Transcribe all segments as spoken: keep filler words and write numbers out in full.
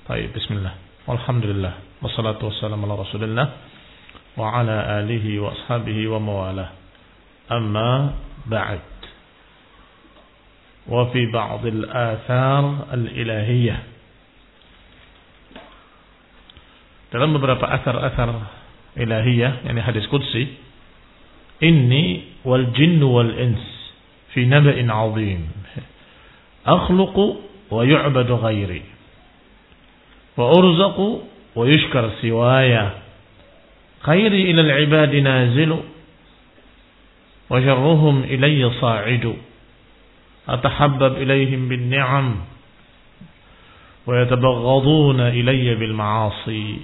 Baik, bismillah. Alhamdulillah. Wassalatu wassalamu ala Rasulillah wa ala alihi wa ashabihi wa mawalah. Amma ba'd. Wa fi ba'd al-athar al-ilahiyah. Dalam beberapa athar-athar ilahiyah, yani hadis qudsi, inni wal jinnu wal ins fi naba'in 'azim. Akhluqu wa yu'badu ghairi. Wa urzaqu wa yushkar siwaya. Khairi ila al-ibadi nazilu wa syarruhum ilayya sa'idu. Atahabbab ilayhim bin ni'am wa yatabaghduna ilayya bil ma'asi.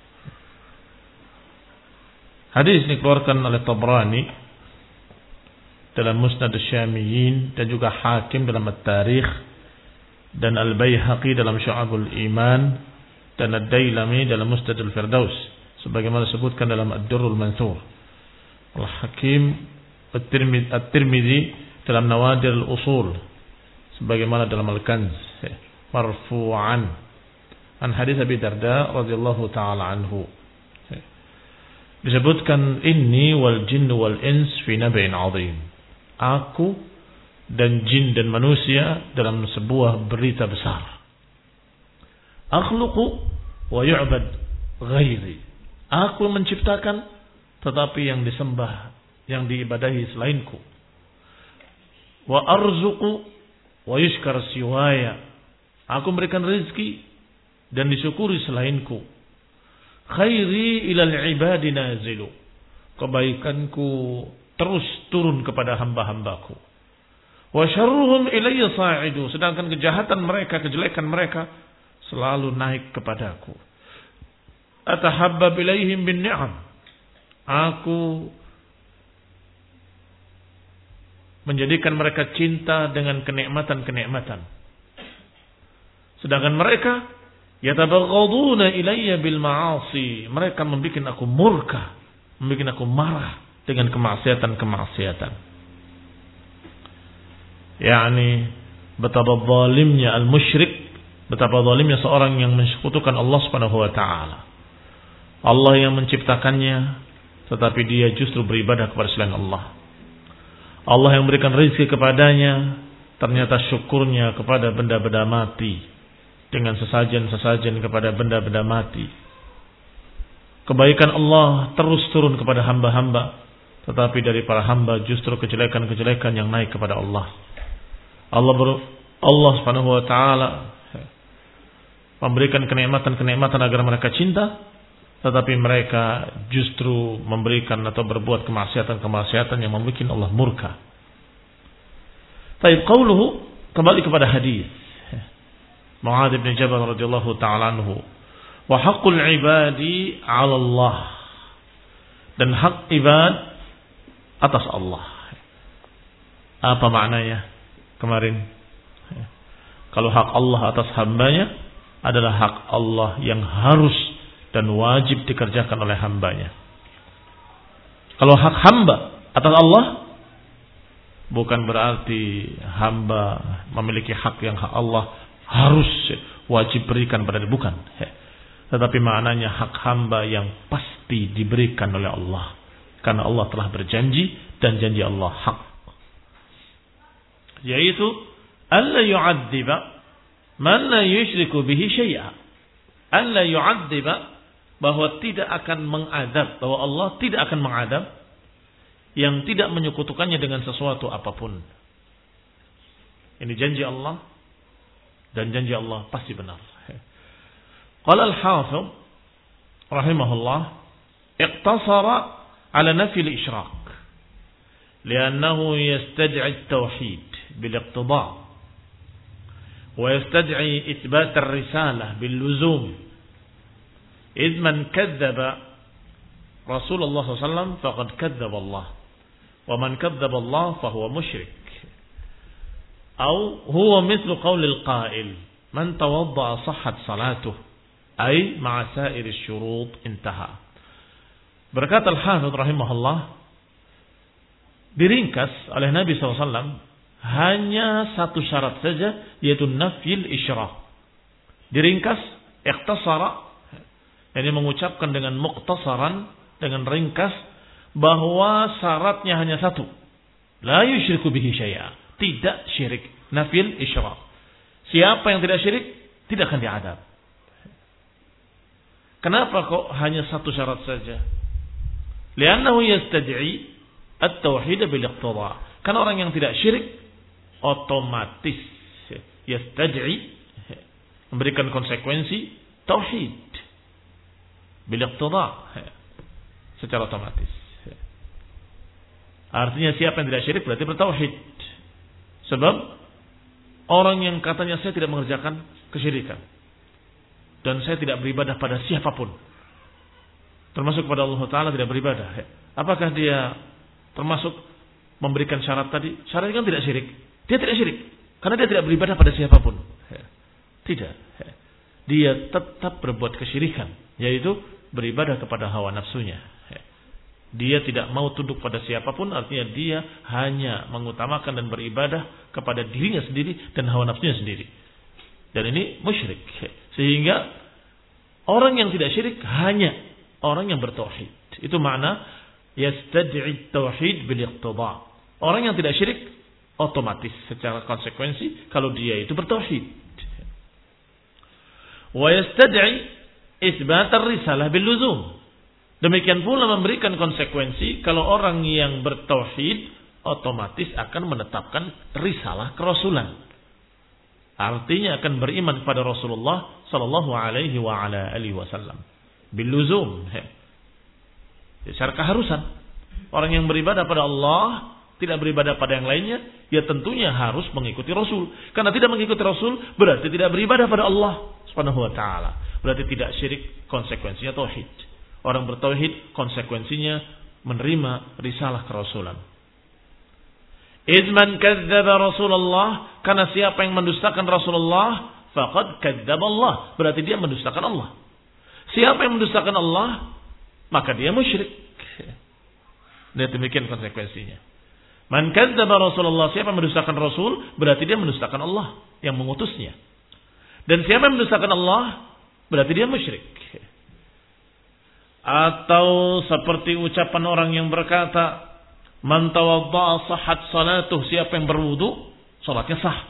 Hadis ini dikeluarkan oleh Tabrani dalam Musnad Asy-Syamiyyin dan juga Hakim dalam At-Tarikh dan Al-Baihaqi dalam Syu'abul Iman dan Ad-Dailami dalam Mustadul Firdaus sebagaimana disebutkan dalam Ad-Durrul Mansur. Al-Hakim At-Tirmidzi dalam Nawadir al-Usul sebagaimana dalam Al-Kanz marfu'an an hadis Abi Darda radhiyallahu taala anhu. Disebutkan inni wal jinnu wal ins fi naba'in 'azim. Aku dan jin dan manusia dalam sebuah berita besar. Akhluqu wa yu'bad ghairi. Aku menciptakan tetapi yang disembah, yang diibadahi selainku. Wa arzuqu wa yushkar siwaya. Aku memberikan rezeki dan disyukuri selainku. Khairi ilal ibadi nazilu. Kebaikanku terus turun kepada hamba-hambaku. Wa syarruhum ilayya sa'idu. Sedangkan kejahatan mereka, kejelekan mereka selalu naik kepadaku. Atahabbab ilaihim bin ni'am. Aku menjadikan mereka cinta dengan kenikmatan-kenikmatan. Sedangkan mereka yatabaghduna ilayya bil ma'asi. Mereka membuat aku murka, membuat aku marah dengan kemaksiatan-kemaksiatan. Yani betapa zalimnya al-musyrik, betapa zalimnya seorang yang mensekutukan Allah Subhanahu wa taala. Allah yang menciptakannya tetapi dia justru beribadah kepada selain Allah. Allah yang memberikan rezeki kepadanya ternyata syukurnya kepada benda-benda mati, dengan sesajen-sesajen kepada benda-benda mati. Kebaikan Allah terus turun kepada hamba-hamba, tetapi dari para hamba justru kejelekan-kejelekan yang naik kepada Allah. Allah ber, Allah Subhanahu wa taala memberikan kenikmatan-kenikmatan agar mereka cinta, tetapi mereka justru memberikan atau berbuat kemaksiatan-kemaksiatan yang membuat Allah murka. Baik, qauluhu, kembali kepada hadis Mu'adz bin Jabal radhiyallahu ta'ala anhu, wa haqqul ibadi 'ala Allah, dan hak ibad atas Allah. Apa maknanya kemarin? Kalau hak Allah atas hambanya adalah hak Allah yang harus dan wajib dikerjakan oleh hambanya. Kalau hak hamba atas Allah, bukan berarti hamba memiliki hak yang hak Allah harus wajib berikan pada dia, bukan. Tetapi maknanya hak hamba yang pasti diberikan oleh Allah, karena Allah telah berjanji dan janji Allah hak, yaitu alla yu'adziba man la yusyriku bihi syai'a. Alla yu'adziba, bahwa tidak akan mengadab, bahwa Allah tidak akan mengadab yang tidak menyekutukannya dengan sesuatu apapun. Ini janji Allah, dan janji Allah pasti benar. Qala al-Hafidh rahimahullah, iqtasara ala nafi al-isyraq li'annahu yastad'i at-tauhid bil-iqtida' wa yastad'i ithbat ar-risalah bil-luzum. إذ من كذب رسول الله صلى الله عليه وسلم فقد كذب الله ومن كذب الله فهو مشرك أو هو مثل قول القائل من توضأ صحت صلاته أي مع سائر الشروط انتهى. Berkata Al-Hafidh rahimahullah, diringkas oleh Nabi shallallahu alaihi wasallam hanya satu syarat saja, yaitu nafyil isyrak. Diringkas Ikhtasara, ini mengucapkan dengan muqtasaran, dengan ringkas, bahwa syaratnya hanya satu. La yusyriku bihi syai'a. Tidak syirik. Nafil isyrak. Siapa yang tidak syirik, tidak akan diadab. Kenapa kok hanya satu syarat saja? Li'annahu yastad'i at-tauhid bil iqtida. Karena orang yang tidak syirik otomatis yastad'i, memberikan konsekuensi tauhid bil iqtida, secara otomatis. Artinya siapa yang tidak syirik berarti bertauhid. Sebab orang yang katanya saya tidak mengerjakan kesyirikan dan saya tidak beribadah pada siapapun, termasuk kepada Allah Ta'ala tidak beribadah, apakah dia termasuk memberikan syarat tadi? Syaratnya kan tidak syirik. Dia tidak syirik karena dia tidak beribadah pada siapapun. Tidak. Dia tetap berbuat kesyirikan, yaitu beribadah kepada hawa nafsunya. Dia tidak mau tunduk pada siapapun, artinya dia hanya mengutamakan dan beribadah kepada dirinya sendiri dan hawa nafsunya sendiri. Dan ini musyrik. Sehingga orang yang tidak syirik hanya orang yang bertauhid. Itu makna yastad'i tauhid bil iqtida. Orang yang tidak syirik otomatis secara konsekuensi kalau dia itu bertauhid. Wa yastad'i isbat ar-risalah bil luzum. Demikian pula memberikan konsekuensi kalau orang yang bertauhid otomatis akan menetapkan risalah kerasulan. Artinya akan beriman kepada Rasulullah sallallahu alaihi wa ala alihi wasallam bil luzum. Secara keharusan. Orang yang beribadah pada Allah, tidak beribadah pada yang lainnya, ya tentunya harus mengikuti Rasul. Karena tidak mengikuti Rasul berarti tidak beribadah pada Allah Subhanahu wa taala. Berarti tidak syirik, konsekuensinya tauhid. Orang bertauhid konsekuensinya menerima risalah kerasulan. Izman kadzdzaba Rasulullah, karena siapa yang mendustakan Rasulullah faqad kadzdzaba Allah, berarti dia mendustakan Allah. Siapa yang mendustakan Allah, maka dia musyrik. Dan demikian konsekuensinya. Man kadzdzaba Rasulullah, siapa yang mendustakan Rasul, berarti dia mendustakan Allah yang mengutusnya. Dan siapa yang mendustakan Allah, berarti dia musyrik. Atau seperti ucapan orang yang berkata, man tawadda'a sahhat salatuh, siapa yang berwudu, salatnya sah.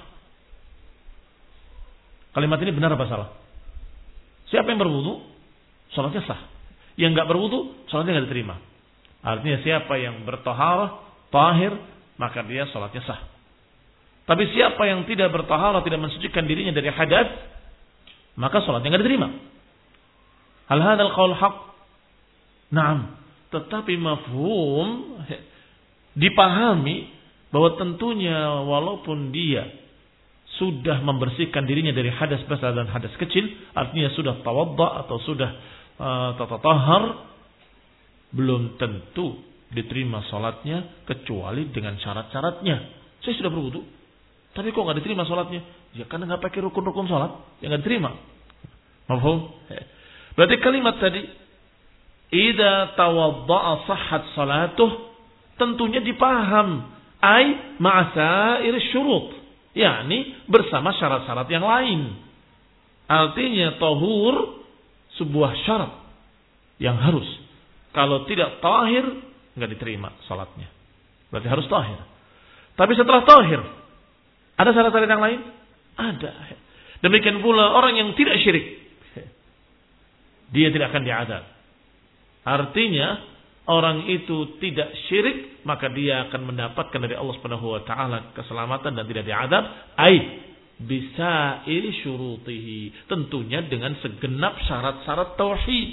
Kalimat ini benar apa salah? Siapa yang berwudu, salatnya sah. Yang enggak berwudu, salatnya enggak diterima. Artinya siapa yang bertaharah, tahir, maka dia salatnya sah. Tapi siapa yang tidak bertaharah, tidak mensucikan dirinya dari hadas, maka salatnya enggak diterima. Hal hadzal qaul haqq? Naam, tetapi mafhum dipahami bahwa tentunya walaupun dia sudah membersihkan dirinya dari hadas besar dan hadas kecil, artinya sudah tawadda atau sudah uh, tatatahhar, belum tentu diterima salatnya kecuali dengan syarat-syaratnya. Saya sudah berwudu, tapi kok nggak diterima salatnya? Ya karena nggak pakai rukun-rukun salat, yang nggak diterima. Mafhum? Berarti kalimat tadi, idza tawadda'a sahhat salatuh, tentunya dipaham ai ma'asair syurut, yakni bersama syarat-syarat yang lain. Artinya tahur sebuah syarat yang harus. Kalau tidak tahir enggak diterima salatnya. Berarti harus tahir. Tapi setelah tahir ada syarat-syarat yang lain? Ada. Demikian pula orang yang tidak syirik, dia tidak akan diazab. Artinya orang itu tidak syirik, maka dia akan mendapatkan dari Allah Subhanahu wa taala keselamatan dan tidak diazab. Ai bisa iri syurutihi, tentunya dengan segenap syarat-syarat tauhid.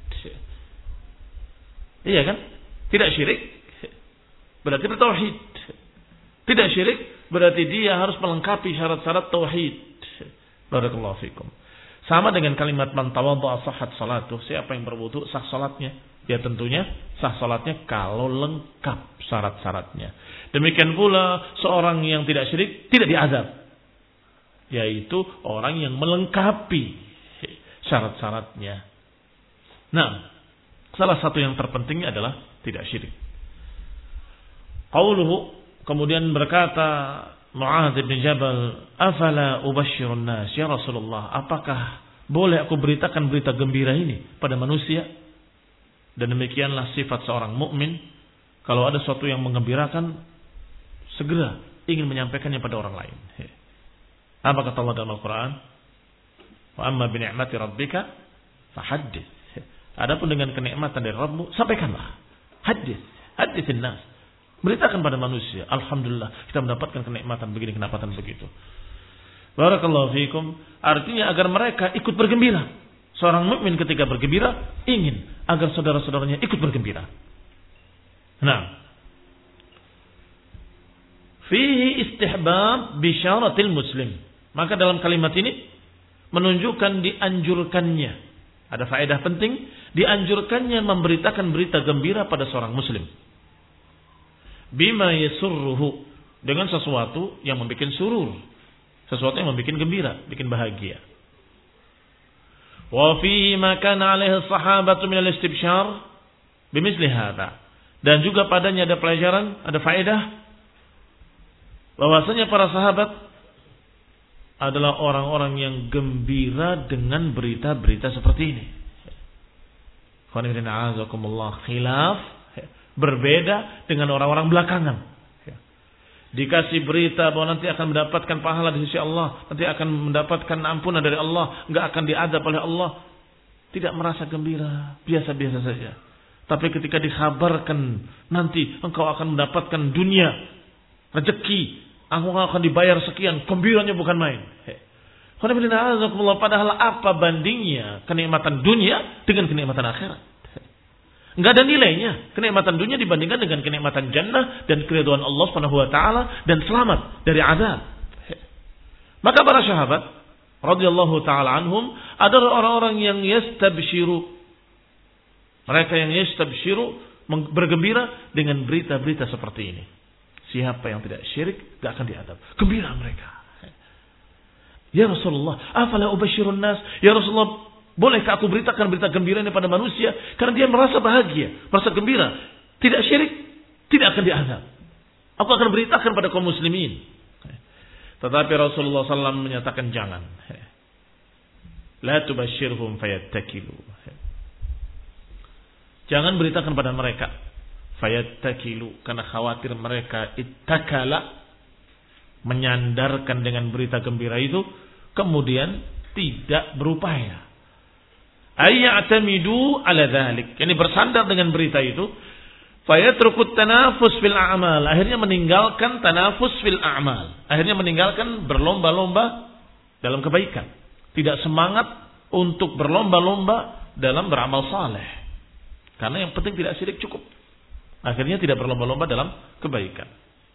Iya kan? Tidak syirik berarti bertauhid. Tidak syirik berarti dia harus melengkapi syarat-syarat tauhid. Barakallahu fikum. Sama dengan kalimat man tawadda'a sahhat salatuh, siapa yang berwudu sah salatnya? Ya tentunya sah salatnya kalau lengkap syarat-syaratnya. Demikian pula seorang yang tidak syirik tidak diazab, yaitu orang yang melengkapi syarat-syaratnya. Nah, salah satu yang terpentingnya adalah tidak syirik. Qauluhu, kemudian berkata Mu'adz bin Jabal, afala ubashshirun nas ya Rasulullah, apakah boleh aku beritakan berita gembira ini pada manusia? Dan demikianlah sifat seorang mukmin. Kalau ada sesuatu yang menggembirakan, segera ingin menyampaikannya pada orang lain. Apa kata Allah dalam Al-Quran? Wa amma bi ni'mati rabbika fahaddits. Adapun dengan kenikmatan dari Rabbmu, sampaikanlah. Hadis, hadisin nas. Beritakan pada manusia, alhamdulillah kita mendapatkan kenikmatan begini, kenikmatan begitu. Barakallahu fiikum. Artinya agar mereka ikut bergembira. Seorang mukmin ketika bergembira ingin agar saudara-saudaranya ikut bergembira. Nah, fihi istihbab bisyaratil muslim. Maka dalam kalimat ini menunjukkan dianjurkannya. Ada faedah penting, dianjurkannya memberitakan berita gembira pada seorang muslim. Bima yasurruhu, dengan sesuatu yang membuat surur, sesuatu yang membuat gembira, bikin bahagia. Wa fihi ma kana alaihi sahabatu min al-istibsyar bimithli hadza. Dan juga padanya ada pelajaran, ada faedah bahwasanya para sahabat adalah orang-orang yang gembira dengan berita-berita seperti ini. Khilaf, berbeda dengan orang-orang belakangan. Dikasih berita bahwa nanti akan mendapatkan pahala di sisi Allah, nanti akan mendapatkan ampunan dari Allah, enggak akan diadab oleh Allah, tidak merasa gembira, biasa-biasa saja. Tapi ketika dikhabarkan nanti engkau akan mendapatkan dunia, rezeki, engkau akan dibayar sekian, gembiranya bukan main. Padahal apa bandingnya kenikmatan dunia dengan kenikmatan akhirat? Enggak ada nilainya kenikmatan dunia dibandingkan dengan kenikmatan jannah dan keridhaan Allah Subhanahu wa taala dan selamat dari azab. Maka para sahabat radhiyallahu taala anhum adalah orang-orang yang yastabshiru. Mereka yang yastabshiru bergembira dengan berita-berita seperti ini. Siapa yang tidak syirik enggak akan diadab. Gembira mereka. Ya Rasulullah, afala ubashirun nas? Ya Rasulullah, bolehkah aku beritakan berita gembira ini pada manusia? Karena dia merasa bahagia, merasa gembira. Tidak syirik, tidak akan diazab. Aku akan beritakan pada kaum muslimin. Tetapi Rasulullah sallallahu alaihi wasallam menyatakan jangan. La tubashirhum fayattakilu. Jangan beritakan pada mereka. Fayattakilu. Karena khawatir mereka ittakala. Menyandarkan dengan berita gembira itu. Kemudian tidak berupaya. Ayya'tamidu ala dhalik. Yani bersandar dengan berita itu. Fayatrukut tanafus fil a'mal. Akhirnya meninggalkan tanafus fil a'mal. Akhirnya meninggalkan berlomba-lomba dalam kebaikan. Tidak semangat untuk berlomba-lomba dalam beramal saleh. Karena yang penting tidak syirik cukup. Akhirnya tidak berlomba-lomba dalam kebaikan.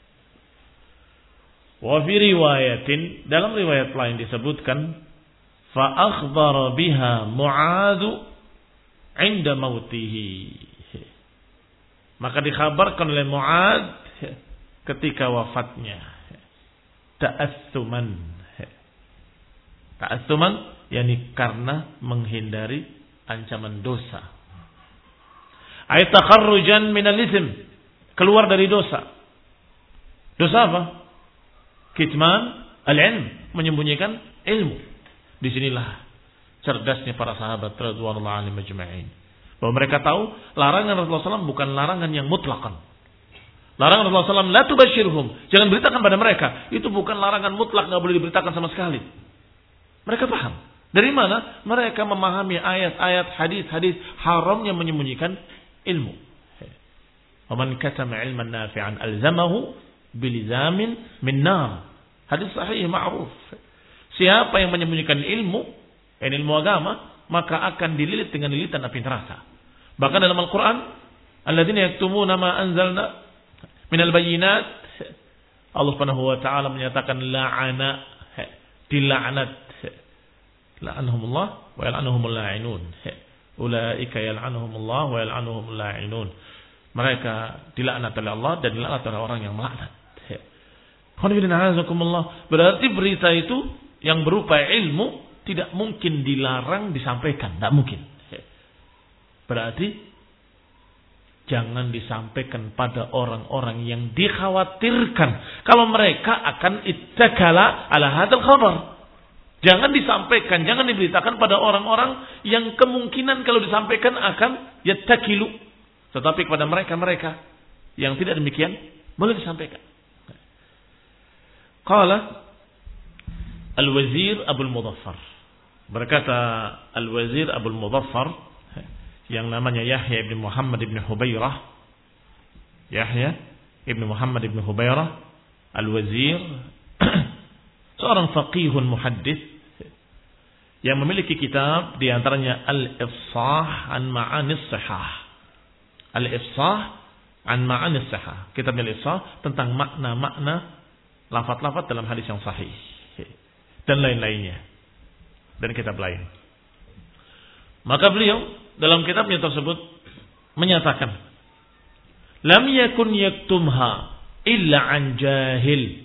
Wa fi riwayatin, dalam riwayat lain disebutkan, fa akhbara biha Mu'adz 'inda mautihi. Maka dikhabarkan oleh Mu'adz ketika wafatnya. Ta'assuman. Ta'assuman yakni karena menghindari ancaman dosa. Ay takharrujan minal itsm, keluar dari dosa. Dosa apa? Kitman al-ilm, menyembunyikan ilmu. Disinilah cerdasnya para sahabat radhiyallahu anhum majma'in. Bahwa mereka tahu larangan Rasulullah sallallahu alaihi wasallam bukan larangan yang mutlakan. Larangan Rasulullah sallallahu alaihi wasallam la tubashirhum, jangan beritakan pada mereka. Itu bukan larangan mutlak, enggak boleh diberitakan sama sekali. Mereka paham. Dari mana? Mereka memahami ayat-ayat, hadis-hadis haramnya menyembunyikan ilmu. Wa man katama ilman nafi'an alzamahu bilizamin min nar. Hadis sahih ma'ruf. Siapa yang menyembunyikan ilmu, ilmu agama, maka akan dililit dengan lilitan api neraka. Bahkan dalam Al-Quran, alladzina yaktumuna ma anzalna minal bayyinat, Allah Subhanahu wa taala menyatakan la'ana, dilaknat, la'anahumullah wa yal'anuhumul la'inun. Ulaika yal'anuhumullah wa yal'anuhumul la'inun. Mereka dilaknat oleh Allah dan dilaknat oleh orang yang melaknat. Berarti berita itu yang berupa ilmu tidak mungkin dilarang disampaikan, tidak mungkin. Berarti jangan disampaikan pada orang-orang yang dikhawatirkan kalau mereka akan ittakala ala hadzal khabar. Jangan disampaikan, jangan diberitakan pada orang-orang yang kemungkinan kalau disampaikan akan yattakilu. Tetapi kepada mereka-mereka yang tidak demikian, boleh disampaikan. Qala Al-Wazir Abul Mudhaffar. Berkata Al-Wazir Abul Mudhaffar yang namanya Yahya ibn Muhammad ibn Hubairah. Yahya ibn Muhammad ibn Hubairah Al-Wazir, seorang faqihun muhaddits yang memiliki kitab di antaranya Al-Ifsah an Ma'anis Sahih. Al-Ifsah an Ma'anis Sahih. Kitab Al-Ifsah tentang makna-makna lafaz-lafaz dalam hadis yang sahih dan lain-lainnya. Dan kitab lain. Maka beliau dalam kitabnya tersebut menyatakan, lam yakun yaktumha illa an jahil.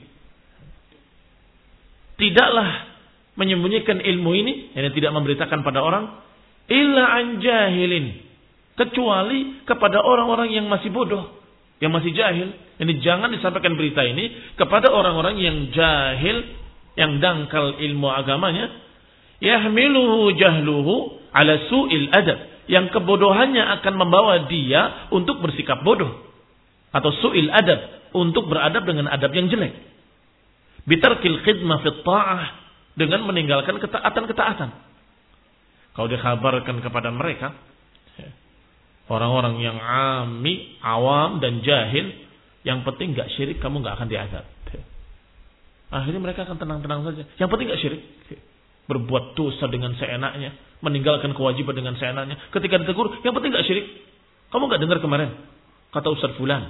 Tidaklah menyembunyikan ilmu ini, yang tidak memberitakan pada orang, illa an jahilin, kecuali kepada orang-orang yang masih bodoh, yang masih jahil. Ini jangan disampaikan berita ini kepada orang-orang yang jahil, yang dangkal ilmu agamanya, yahmiluhu jahluhu ala su'il adab, yang kebodohannya akan membawa dia untuk bersikap bodoh, atau su'il adab, untuk beradab dengan adab yang jelek. Bitarkil khidmah fit ta'ah, dengan meninggalkan ketaatan-ketaatan. Kalau dikhabarkan kepada mereka, orang-orang yang ami, awam dan jahil, yang penting gak syirik, kamu gak akan diazab. Akhirnya mereka akan tenang-tenang saja. Yang penting gak syirik. Berbuat dosa dengan seenaknya, meninggalkan kewajiban dengan seenaknya. Ketika ditegur, yang penting gak syirik. Kamu gak dengar kemarin kata Ustaz Fulan,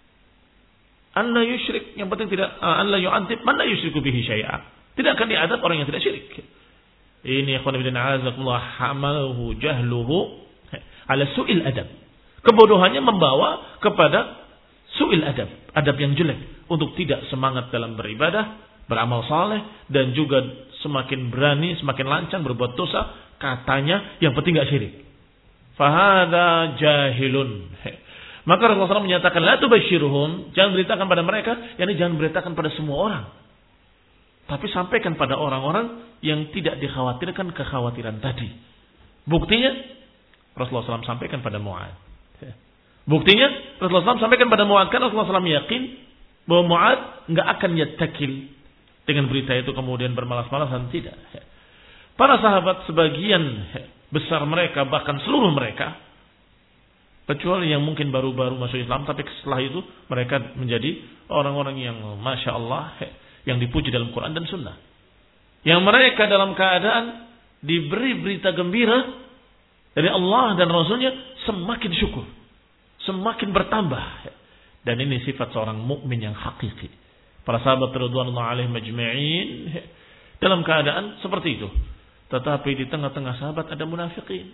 an la yusyrik, yang penting tidak, an la yu'adzib man la yusyriku bihi syai'a. Tidak akan diadab orang yang tidak syirik. Ini ikhwan fillah a'azakumullah, hamalahu jahluhu ala su'il adab. Kebodohannya membawa kepada su'il adab, adab yang jelek, untuk tidak semangat dalam beribadah, beramal saleh, dan juga semakin berani, semakin lancang berbuat dosa, katanya yang penting enggak syirik. Fahadha jahilun. Maka Rasulullah shallallahu alaihi wasallam menyatakan, la tubashshirhum, jangan beritakan pada mereka, yakni jangan beritakan pada semua orang. Tapi sampaikan pada orang-orang yang tidak dikhawatirkan kekhawatiran tadi. Buktinya Rasulullah shallallahu alaihi wasallam sampaikan pada Mu'ad. Buktinya Rasulullah shallallahu alaihi wasallam sampaikan pada Mu'ad, kan Rasulullah shallallahu alaihi wasallam yakin bahwa Mu'ad enggak akan yattakil dengan berita itu kemudian bermalas-malasan, tidak. Para sahabat sebagian besar mereka, bahkan seluruh mereka, kecuali yang mungkin baru-baru masuk Islam, tapi setelah itu mereka menjadi orang-orang yang Masya Allah, yang dipuji dalam Quran dan Sunnah, yang mereka dalam keadaan diberi berita gembira dari Allah dan Rasulnya, semakin syukur, semakin bertambah. Dan ini sifat seorang mukmin yang hakiki. Para sahabat radhiyallahu alaihim majma'in dalam keadaan seperti itu. Tetapi di tengah-tengah sahabat ada munafikin.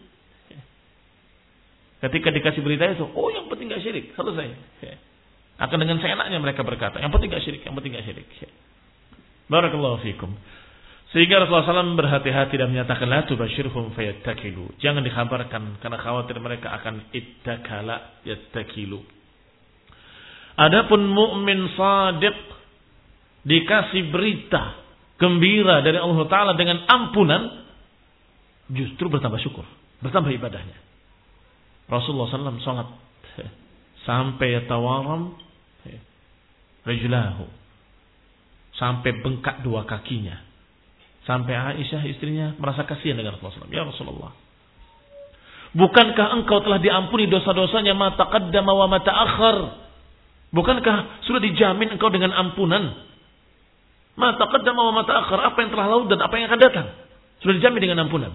Ketika dikasih berita itu, oh yang penting gak syirik, selesai. Akan dengan seenaknya mereka berkata, yang penting gak syirik, yang penting gak syirik. Barakallahu fikum. Sehingga Rasulullah shallallahu alaihi wasallam berhati-hati dan menyatakan, la tubashirhum fayattakilu, jangan dikhabarkan karena khawatir mereka akan ittakala yattakilu. Adapun mukmin shadiq dikasih berita gembira dari Allah Ta'ala dengan ampunan, justru bertambah syukur, bertambah ibadahnya. Rasulullah shallallahu alaihi wasallam salat sampai yatawaram rajlahu, sampai bengkak dua kakinya, sampai Aisyah istrinya merasa kasihan dengan Rasulullah shallallahu alaihi wasallam. Ya Rasulullah, bukankah engkau telah diampuni dosa-dosanya ma taqaddama wa ma ta'akhkhar? Bukankah sudah dijamin engkau dengan ampunan? Ma taqaddama wa ma ta'akhkhar, apa yang telah lalu dan apa yang akan datang sudah dijamin dengan ampunan.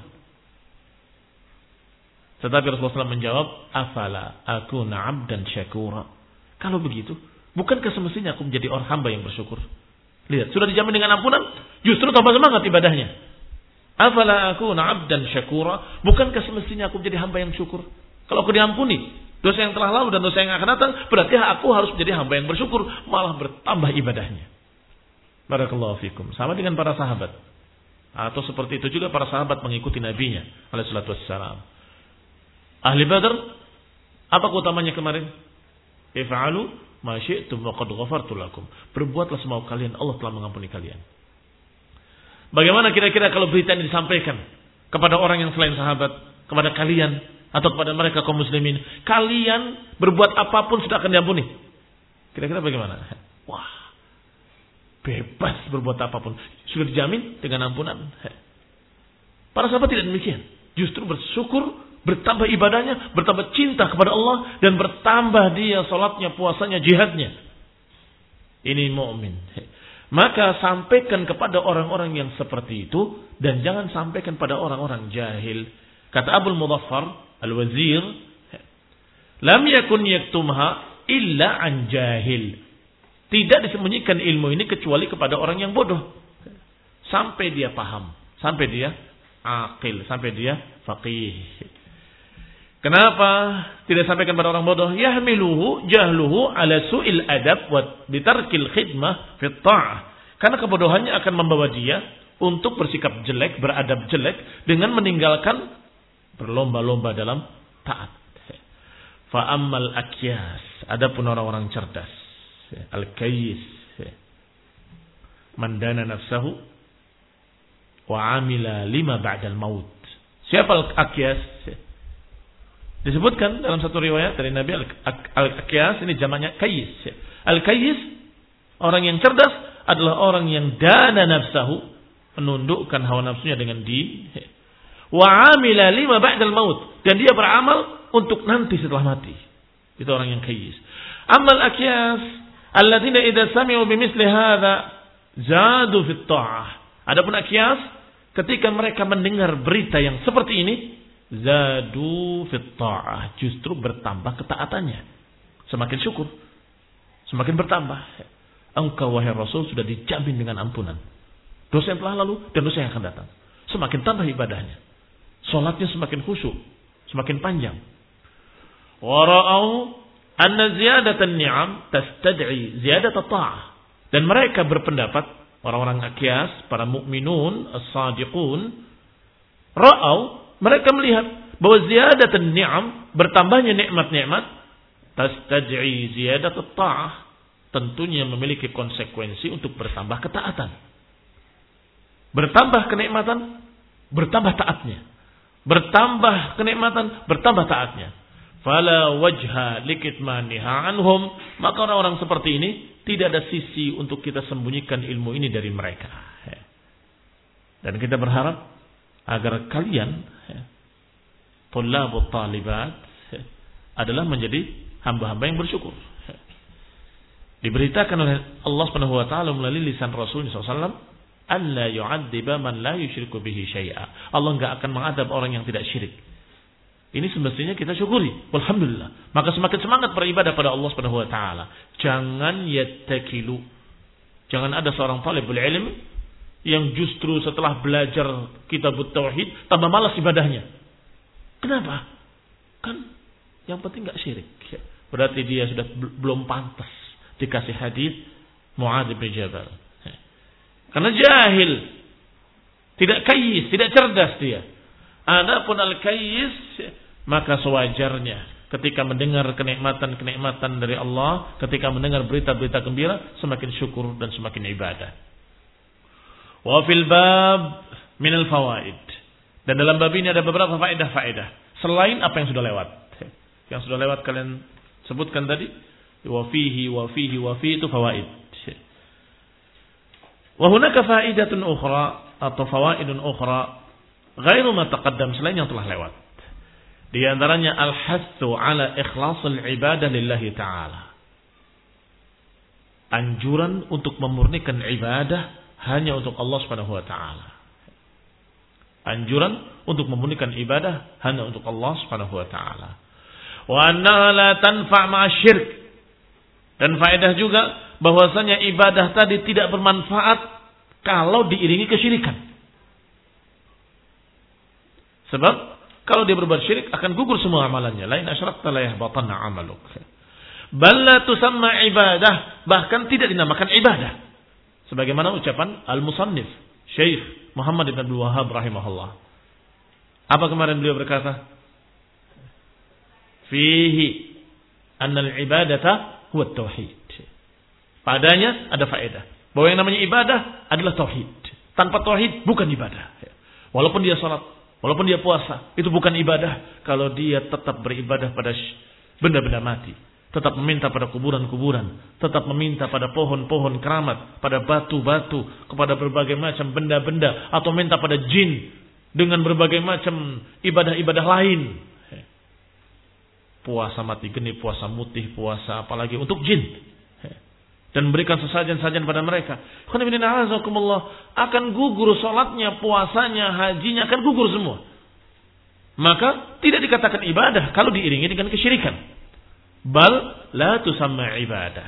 Tetapi Rasulullah shallallahu alaihi wasallam menjawab, afala akuna 'abdan syakura. Kalau begitu, bukankah semestinya aku menjadi orang hamba yang bersyukur? Lihat, sudah dijamin dengan ampunan, justru tambah semangat ibadahnya. Afala akuna 'abdan syakura, bukankah semestinya aku menjadi hamba yang syukur? Kalau aku diampuni dosa yang telah lalu dan dosa yang akan datang, berarti aku harus menjadi hamba yang bersyukur, malah bertambah ibadahnya. Barakallahu fikum. Sama dengan para sahabat. Atau seperti itu juga para sahabat mengikuti nabinya alaihi salatu wassalam. Ahli Badar, apa keutamanya kemarin? If'alu ma syi'tum wa qad ghafartu lakum. Berbuatlah semau kalian, Allah telah mengampuni kalian. Bagaimana kira-kira kalau berita ini disampaikan kepada orang yang selain sahabat, kepada kalian atau kepada mereka kaum muslimin, kalian berbuat apapun sudah akan diampuni. Kira-kira bagaimana? Wah, bebas berbuat apapun, sudah dijamin dengan ampunan. Para sahabat tidak demikian, justru bersyukur, bertambah ibadahnya, bertambah cinta kepada Allah, dan bertambah dia salatnya, puasanya, jihadnya. Ini mukmin. Maka sampaikan kepada orang-orang yang seperti itu, dan jangan sampaikan pada orang-orang jahil. Kata Abul Mudhaffar Al-Wazir, lam yakun yaktumha illa an jahil. Tidak disembunyikan ilmu ini kecuali kepada orang yang bodoh. Sampai dia paham, sampai dia aqil, sampai dia faqih. Kenapa tidak sampaikan pada orang bodoh? Yahmiluhu jahluhu ala su'il adab wa bitarkil khidmah fi ta'ah. Karena kebodohannya akan membawa dia untuk bersikap jelek, beradab jelek dengan meninggalkan berlomba-lomba dalam taat. Fa ammal akyas, adapun orang-orang cerdas, al-kayyis, man dana nafsahu wa amila lima ba'dal maut. Siapa al-akyas? Disebutkan dalam satu riwayat dari Nabi, al-akyas ini jamaknya kayyis. Al-kayyis, orang yang cerdas adalah orang yang dana nafsahu, menundukkan hawa nafsunya dengan din. Wa amila lima ba'dal maut, dan dia beramal untuk nanti setelah mati. Itu orang yang kayyis. Amal akyas alladzina idza sami'u bimithli hadza zadu fit ta'ah. Adapun akyas, ketika mereka mendengar berita yang seperti ini, zadu fit ta'ah, justru bertambah ketaatannya. Semakin syukur, semakin bertambah. Engkau wahai Rasul sudah dijamin dengan ampunan dosa yang telah lalu dan dosa yang akan datang. Semakin tambah ibadahnya, salatnya semakin khusyuk, semakin panjang. Wa ra'au anna ziyadatan ni'am tastad'i ziyadat ta'ah. Dan mereka berpendapat, orang-orang akyas, para mukminun as-sadiqun, ra'au, mereka melihat bahwa ziyadatan ni'am, bertambahnya nikmat-nikmat, tastad'i ziyadat ta'ah, tentunya memiliki konsekuensi untuk bertambah ketaatan. Bertambah kenikmatan, bertambah taatnya. Bertambah kenikmatan, bertambah taatnya. Fala wajha likitmaniha anhum, maka orang-orang seperti ini tidak ada sisi untuk kita sembunyikan ilmu ini dari mereka. Dan kita berharap agar kalian, tullabut talibat, adalah menjadi hamba-hamba yang bersyukur. Diberitakan oleh Allah Subhanahu wa taala melalui lisan Rasul sallallahu alaihi wasallam, alla yu'adziba man la yusyriku bihi syai'a. Allah enggak akan mengadab orang yang tidak syirik. Ini semestinya kita syukuri. Alhamdulillah. Maka semakin semangat beribadah pada Allah Subhanahu wa taala. Jangan yattakilu. Jangan ada seorang talibul ilm yang justru setelah belajar kitabut tauhid tambah malas ibadahnya. Kenapa? Kan yang penting enggak syirik. Berarti dia sudah belum pantas dikasih hadis Mu'adz bin Jabal. Karena jahil, tidak kayyis, tidak cerdas dia. Adapun al-kayyis, maka sewajarnya ketika mendengar kenikmatan-kenikmatan dari Allah, ketika mendengar berita-berita gembira, semakin syukur dan semakin ibadah. Wa fil bab min al-fawaid. Dan dalam bab ini ada beberapa faedah-faedah selain apa yang sudah lewat. Yang sudah lewat kalian sebutkan tadi. Wa fihi wa fihi wa fihi itu fawaid. Wa hunaka faidatun ukhra atau fawaidun ukhra ghairu ma taqaddam, selain yang telah lewat. Di antaranya al-hathu ala ikhlasul ibadah lillahi ta'ala. Anjuran untuk memurnikan ibadah hanya untuk Allah Subhanahu wa taala. Anjuran untuk memurnikan ibadah hanya untuk Allah Subhanahu wa taala. Wa annaha la tanfa' ma'a syirk. Dan faedah juga bahwasanya ibadah tadi tidak bermanfaat kalau diiringi kesyirikan. Sebab kalau dia berbuat syirik akan gugur semua amalannya. Lain asyrakta la yahbatanna 'amaluk. Bal la tusamma ibadah, bahkan tidak dinamakan ibadah. Sebagaimana ucapan al-musannif Syekh Muhammad bin Abdul Wahhab rahimahullah. Apa kemarin beliau berkata? Fihi annal ibadata huwa tauhid. Padanya ada faedah bahwa yang namanya ibadah adalah tauhid. tanpa tauhid bukan ibadah. Walaupun dia salat, walaupun dia puasa, itu bukan ibadah kalau dia tetap beribadah pada benda-benda mati, tetap meminta pada kuburan-kuburan, tetap meminta pada pohon-pohon keramat, pada batu-batu, kepada berbagai macam benda-benda, atau minta pada jin dengan berbagai macam ibadah-ibadah lain. Puasa mati geni, puasa mutih, puasa apalagi untuk jin, dan memberikan sesajen-sajen pada mereka. Akan gugur salatnya, puasanya, hajinya akan gugur semua. Maka tidak dikatakan ibadah kalau diiringi dengan kesyirikan. Bal la tusamma ibadah.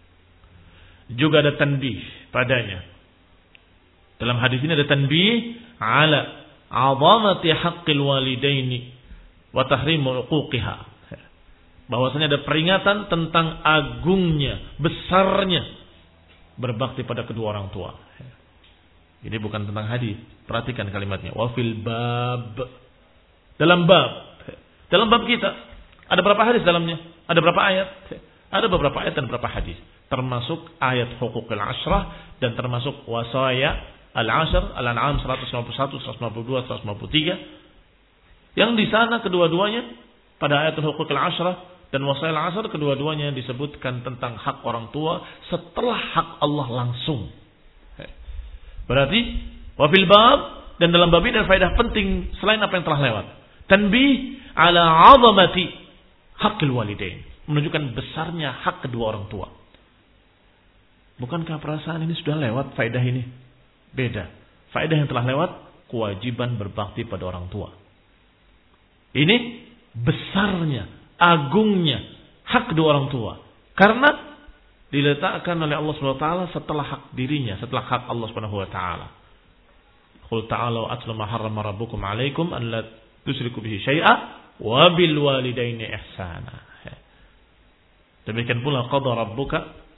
Juga ada tanbih padanya. Dalam hadis ini ada tanbih ala 'azamati haqqil walidaini wa tahrimu 'uquqiha. Bahwasanya ada peringatan tentang agungnya, besarnya berbakti pada kedua orang tua. Ini bukan tentang hadis. Perhatikan kalimatnya. Wa fil bab. Dalam bab. Dalam bab kita ada berapa hadis dalamnya? Ada berapa ayat? Ada beberapa ayat dan beberapa hadis. Termasuk ayat huquqil asyrah dan termasuk wasaya al-ashr, al-an'am seratus lima puluh satu, seratus lima puluh dua, seratus lima puluh tiga. Yang di sana kedua-duanya pada ayat huquqil asyrah dan wasaya al-ashr kedua-duanya disebutkan tentang hak orang tua setelah hak Allah langsung. Berarti wa fil bab, dan dalam bab ini ada faedah penting selain apa yang telah lewat. Tanbih ala 'azamati haqqil walidain, menunjukkan besarnya hak kedua orang tua. Bukankah perasaan ini sudah lewat faedah ini? Beda. Faedah yang telah lewat kewajiban berbakti pada orang tua. Ini besarnya, agungnya hak kedua orang tua, karena diletakkan oleh Allah Subhanahu wa taala setelah hak dirinya, setelah hak Allah Subhanahu wa taala. Qul ta'alu atlu ma harrama rabbukum 'alaikum an la tusyriku bihi syai'a wa bil walidaini ihsana. Demikian pula qada rabbuka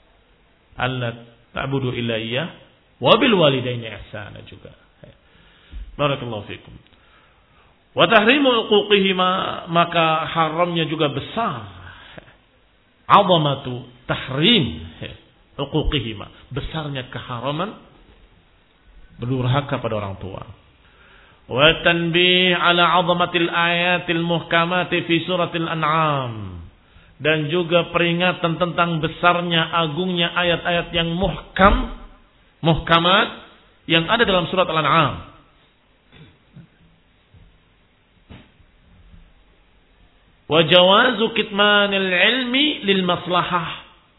alla ta'budu illa iyyah wa bil walidaini ihsana juga. Barakallahu fikum. Wa tahrimu uquqihima, maka haramnya juga besar. Azamatu tahrim uquqihima, besarnya keharaman berdurhaka pada orang tua. Wa tanbih ala azamatil ayatil muhkamati fi suratil an'am, dan juga peringatan tentang besarnya, agungnya ayat-ayat yang muhkam, muhkamat yang ada dalam surat Al-An'am. Wa jawazu kitmanil ilmi lil maslahah.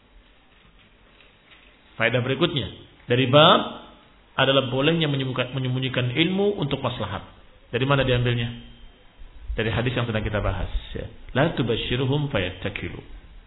Faedah berikutnya dari bab adalah bolehnya menyembunyikan ilmu untuk maslahat. Dari mana diambilnya? Dari hadis yang sedang kita bahas. La tubashshirhum fayattakilu.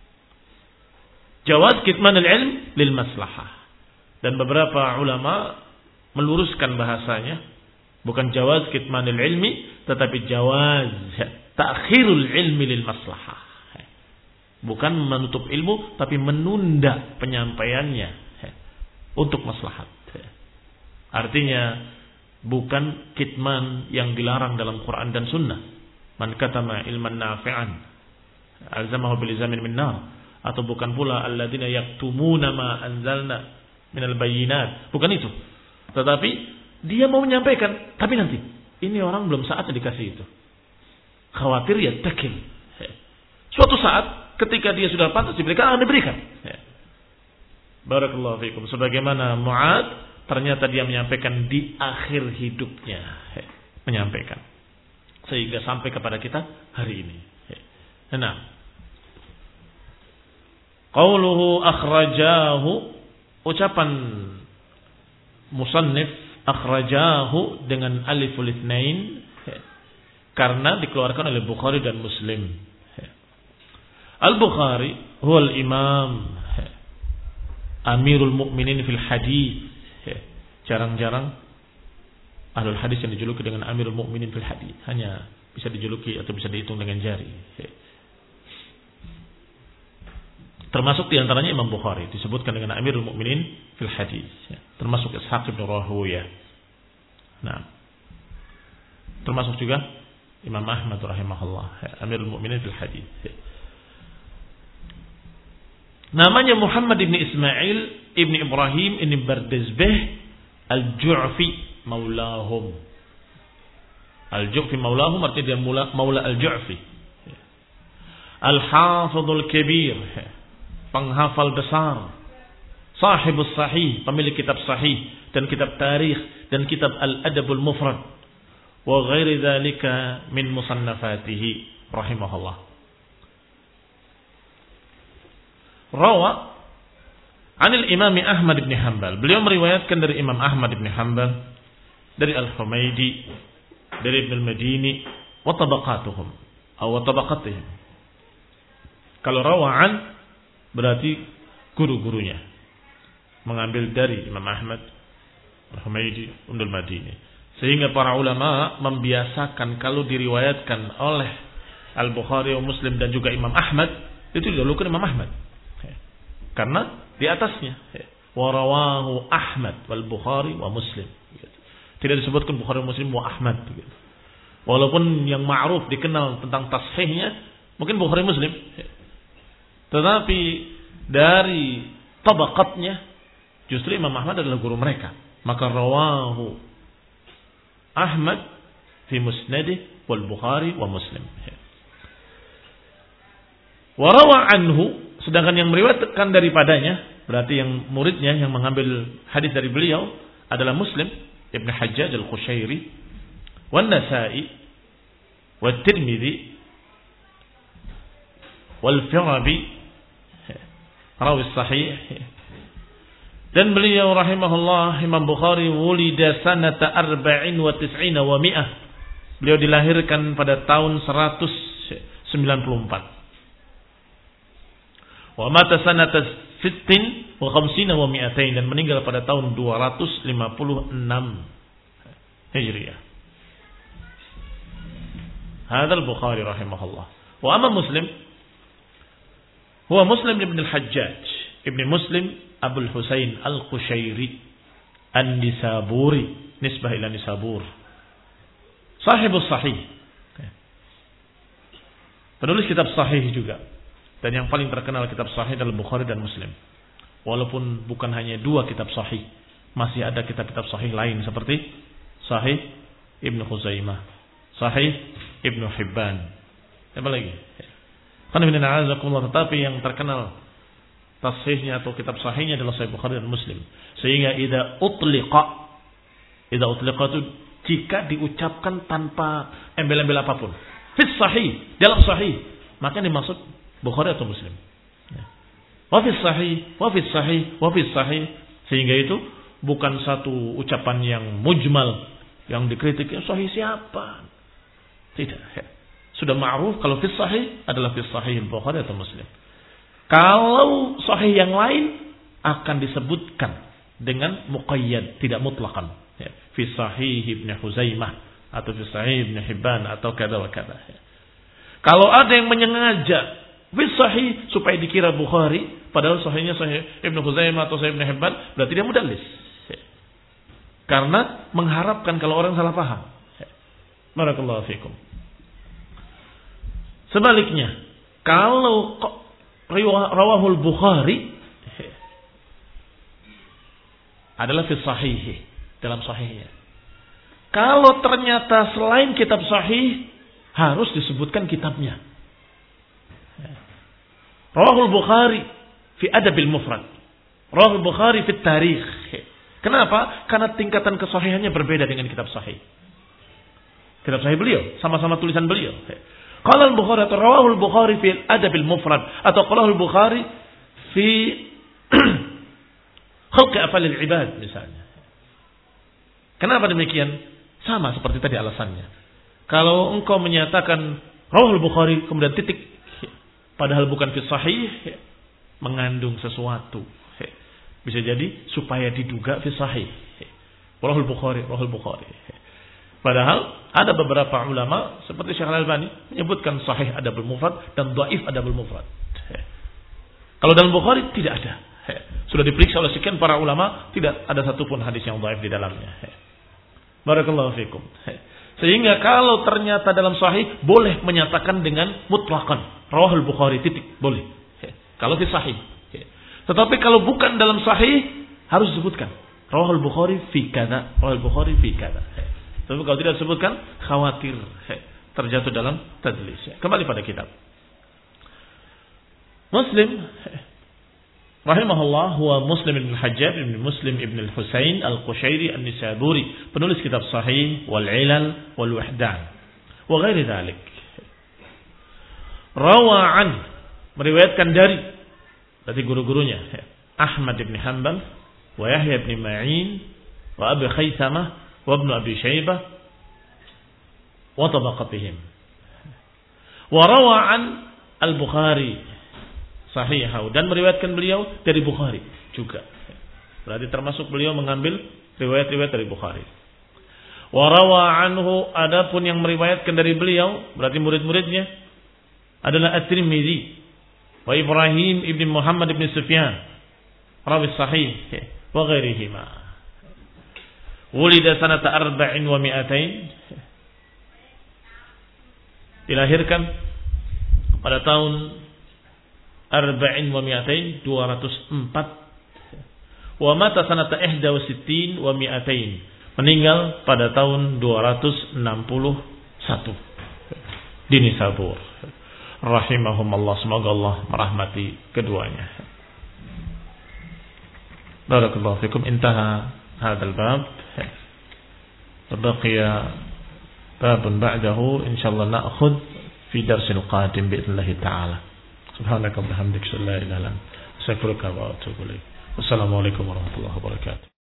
Jawaz kitmanil ilm lil maslahah. Dan beberapa ulama meluruskan bahasanya, bukan jawaz kitmanil ilmi, tetapi jawaz ta'khirul ilmi lil maslahah. Bukan menutup ilmu, tapi menunda penyampaiannya untuk maslahat. Artinya bukan kitman yang dilarang dalam Quran dan Sunnah. Man katama ilman nafi'an alzamahu bil izamin min nar. Atau bukan pula alladzina yaktumuna ma anzalna minal bayyinat. Bukan itu. Tetapi dia mau menyampaikan, tapi nanti ini orang belum saatnya dikasih itu. Khawatir ya takil. Suatu saat ketika dia sudah pantas diberikan, akan diberikan. Barakallahu fikum. Sebagaimana Mu'ad, ternyata dia menyampaikan di akhir hidupnya, menyampaikan sehingga sampai kepada kita hari ini. Nah, qauluhu akhrajahu, ucapan musannif akhrajahu dengan aliful itsnain karena dikeluarkan oleh Bukhari dan Muslim. Al-Bukhari huwa al-imam Amirul Mukminin fil hadis. Jarang-jarang ahlul hadis yang dijuluki dengan Amirul Mukminin fil hadis, hanya bisa dijuluki atau bisa dihitung dengan jari. Termasuk diantaranya Imam Bukhari disebutkan dengan Amirul Mukminin fil hadis, termasuk Ishaq bin Rahuyah. Nah, termasuk juga Imam Ahmad rahimahullah, Amirul Mukminin fil hadis. Namanya Muhammad ibn Ismail ibn Ibrahim ibn Bardizbah Al-Ju'fi maulahum. Al-Ju'fi maulahum artinya dia maula, maula Al-Ju'fi. Al-Hafidhul Kabir, penghafal besar. Sahibus Sahih, pemilik kitab Sahih dan kitab Tarikh dan kitab Al-Adabul Mufrad wa ghairi dzalika min musannafatihi rahimahullah. Rawa Anil Imam Ahmad bin Hanbal. Beliau meriwayatkan dari Imam Ahmad bin Hanbal, dari Al-Humaydi, dari Ibn al-Madini, wa tabaqatuhum, atau wa tabaqatihim. Kalau rawaan berarti guru-gurunya. Mengambil dari Imam Ahmad, Al-Humaydi, Ibn al-Madini. Sehingga para ulama membiasakan kalau diriwayatkan oleh Al-Bukhari wa Muslim dan juga Imam Ahmad, itu didahulukan Imam Ahmad. Karena di atasnya wa rawahu Ahmad wal Bukhari wa Muslim. Tidak disebutkan Bukhari Muslim wa Ahmad. Walaupun yang ma'ruf dikenal tentang tashihnya mungkin Bukhari Muslim. Tetapi dari tabaqatnya justru Imam Ahmad adalah guru mereka. Maka rawahu Ahmad fi musnadih wal Bukhari wa Muslim. Wa rawa anhu, sedangkan yang meriwayatkan daripadanya, berarti yang muridnya yang mengambil hadis dari beliau adalah Muslim, Ibn Hajjaj Al-Qushairi, wa Nasa'i, wa Tirmidzi, wal Firabi, rawi sahih. Dan beliau rahimahullah, Imam Bukhari, wulida sanata arba'in wa tis'ina wa mi'ah. Beliau dilahirkan pada tahun seratus sembilan puluh empat. Wa mata sanata sittin wa khamsina wa mi'atain, dan meninggal pada tahun dua ratus lima puluh enam Hijriah. Hadza al-Bukhari rahimahullah. Wa amma Muslim huwa Muslim ibn al-Hajjaj ibn Muslim Abul Husain Al-Qushairi An-Nisaburi, nisbah ila Nisabur. Sahibus Sahih, penulis kitab Sahih juga. Dan yang paling terkenal kitab Sahih adalah Bukhari dan Muslim. Walaupun bukan hanya dua kitab Sahih, masih ada kitab-kitab Sahih lain seperti Sahih Ibnu Khuzaimah, Sahih Ibnu Hibban. Apa lagi? Tetapi yang terkenal tasihnya atau kitab Sahihnya adalah Sahih Bukhari dan Muslim. Sehingga idza utliqa, idza utliqa itu jika diucapkan tanpa embel-embel apapun, fi Sahih, dalam Sahih, maka dimaksud Bukhari atau Muslim. Wa fi sahih, wa fi sahih, wa fi sahih. Sehingga itu bukan satu ucapan yang mujmal yang dikritik, sahih siapa? Tidak. Sudah ma'ruf kalau fi sahih adalah fi sahih Bukhari atau Muslim. Kalau sahih yang lain akan disebutkan dengan muqayyad, tidak mutlakan. Fi sahih Ibnu Huzaimah atau fi sahih Ibnu Hibban atau kada wa kada. Kalau ada yang menyengaja fi sahih supaya dikira Bukhari, padahal sahihnya sahih Ibnu Khuzaimah atau sahih Ibnu Hibban, berarti dia mudallis. Karena mengharapkan kalau orang salah paham. Barakallahu fikum. Sebaliknya, kalau rawahul Bukhari adalah fi sahih, dalam sahihnya. Kalau ternyata selain kitab sahih harus disebutkan kitabnya. Rawahul Bukhari fi Adabil Mufrad, Rawahul Bukhari fi Tarikh. Kenapa? Karena tingkatan kesahihannya berbeda dengan kitab sahih. Kitab sahih beliau sama-sama tulisan beliau. Qala al-Bukhari atau Rawahul Bukhari fi Adabil Mufrad atau Qala al-Bukhari fi Khalq Af'alil Ibad misalnya. Kenapa demikian? Sama seperti tadi alasannya. Kalau engkau menyatakan Rawahul Bukhari kemudian titik, padahal bukan fi sahih, mengandung sesuatu. Bisa jadi supaya diduga fi sahih. Rawahul Bukhari, Rawahul Bukhari. Padahal ada beberapa ulama seperti Syekh Al-Albani menyebutkan sahih Adabul Mufrad dan dhaif Adabul Mufrad. Kalau dalam Bukhari tidak ada. Sudah diperiksa oleh sekian para ulama, tidak ada satupun hadis yang dhaif di dalamnya. Barakallahu fikum. Sehingga kalau ternyata dalam sahih boleh menyatakan dengan mutlaqan Rawahul Bukhari titik, boleh. Kalau fi sahih. Tetapi kalau bukan dalam sahih harus disebutkan Rawahul Bukhari fi kada, rawahul Bukhari fi kada. Tapi kalau tidak disebutkan, khawatir terjatuh dalam tadlis. Kembali pada kitab. Muslim rahimahullah huwa Muslim ibn Hajjaj ibn Muslim ibn al-Husain al-Qushairi an-Nisaburi, penulis kitab Sahih wal Ilal wal Wahdan wa ghairi dzalik. Rawa'an, meriwayatkan dari berarti guru-gurunya Ahmad ibn Hanbal wa Yahya ibn Ma'in wa Abi Khaysamah wa Ibn Abi Shaybah wa tabaqatihim. Wa rawa'an al-Bukhari sahihahu, dan meriwayatkan beliau dari Bukhari juga. Berarti termasuk beliau mengambil riwayat-riwayat dari Bukhari. Wa rawa anhu, adapun yang meriwayatkan dari beliau berarti murid-muridnya adalah At-Tirmidzi wa Ibrahim ibn Muhammad ibn Sufyan rawi sahih wa ghairihima. Wulida sanata arba'in wa mi'atain, dilahirkan pada tahun arba'in wa mi'atain, dua ratus empat. Wa mata sanata ihda wa sittin wa mi'atain, meninggal pada tahun dua ratus enam puluh satu di Nisabur. Rahimahumallah, semoga Allah merahmati keduanya. Barakallahu fikum. Intaha hadzal bab. Baqiya babun ba'dahu insyaallah na'khudh fi darsil qadim bi'idznillah ta'ala. Subhanaka wa bihamdika, la ilaha illa anta, astaghfiruka wa atubu ilaik. Wassalamualaikum warahmatullahi wabarakatuh.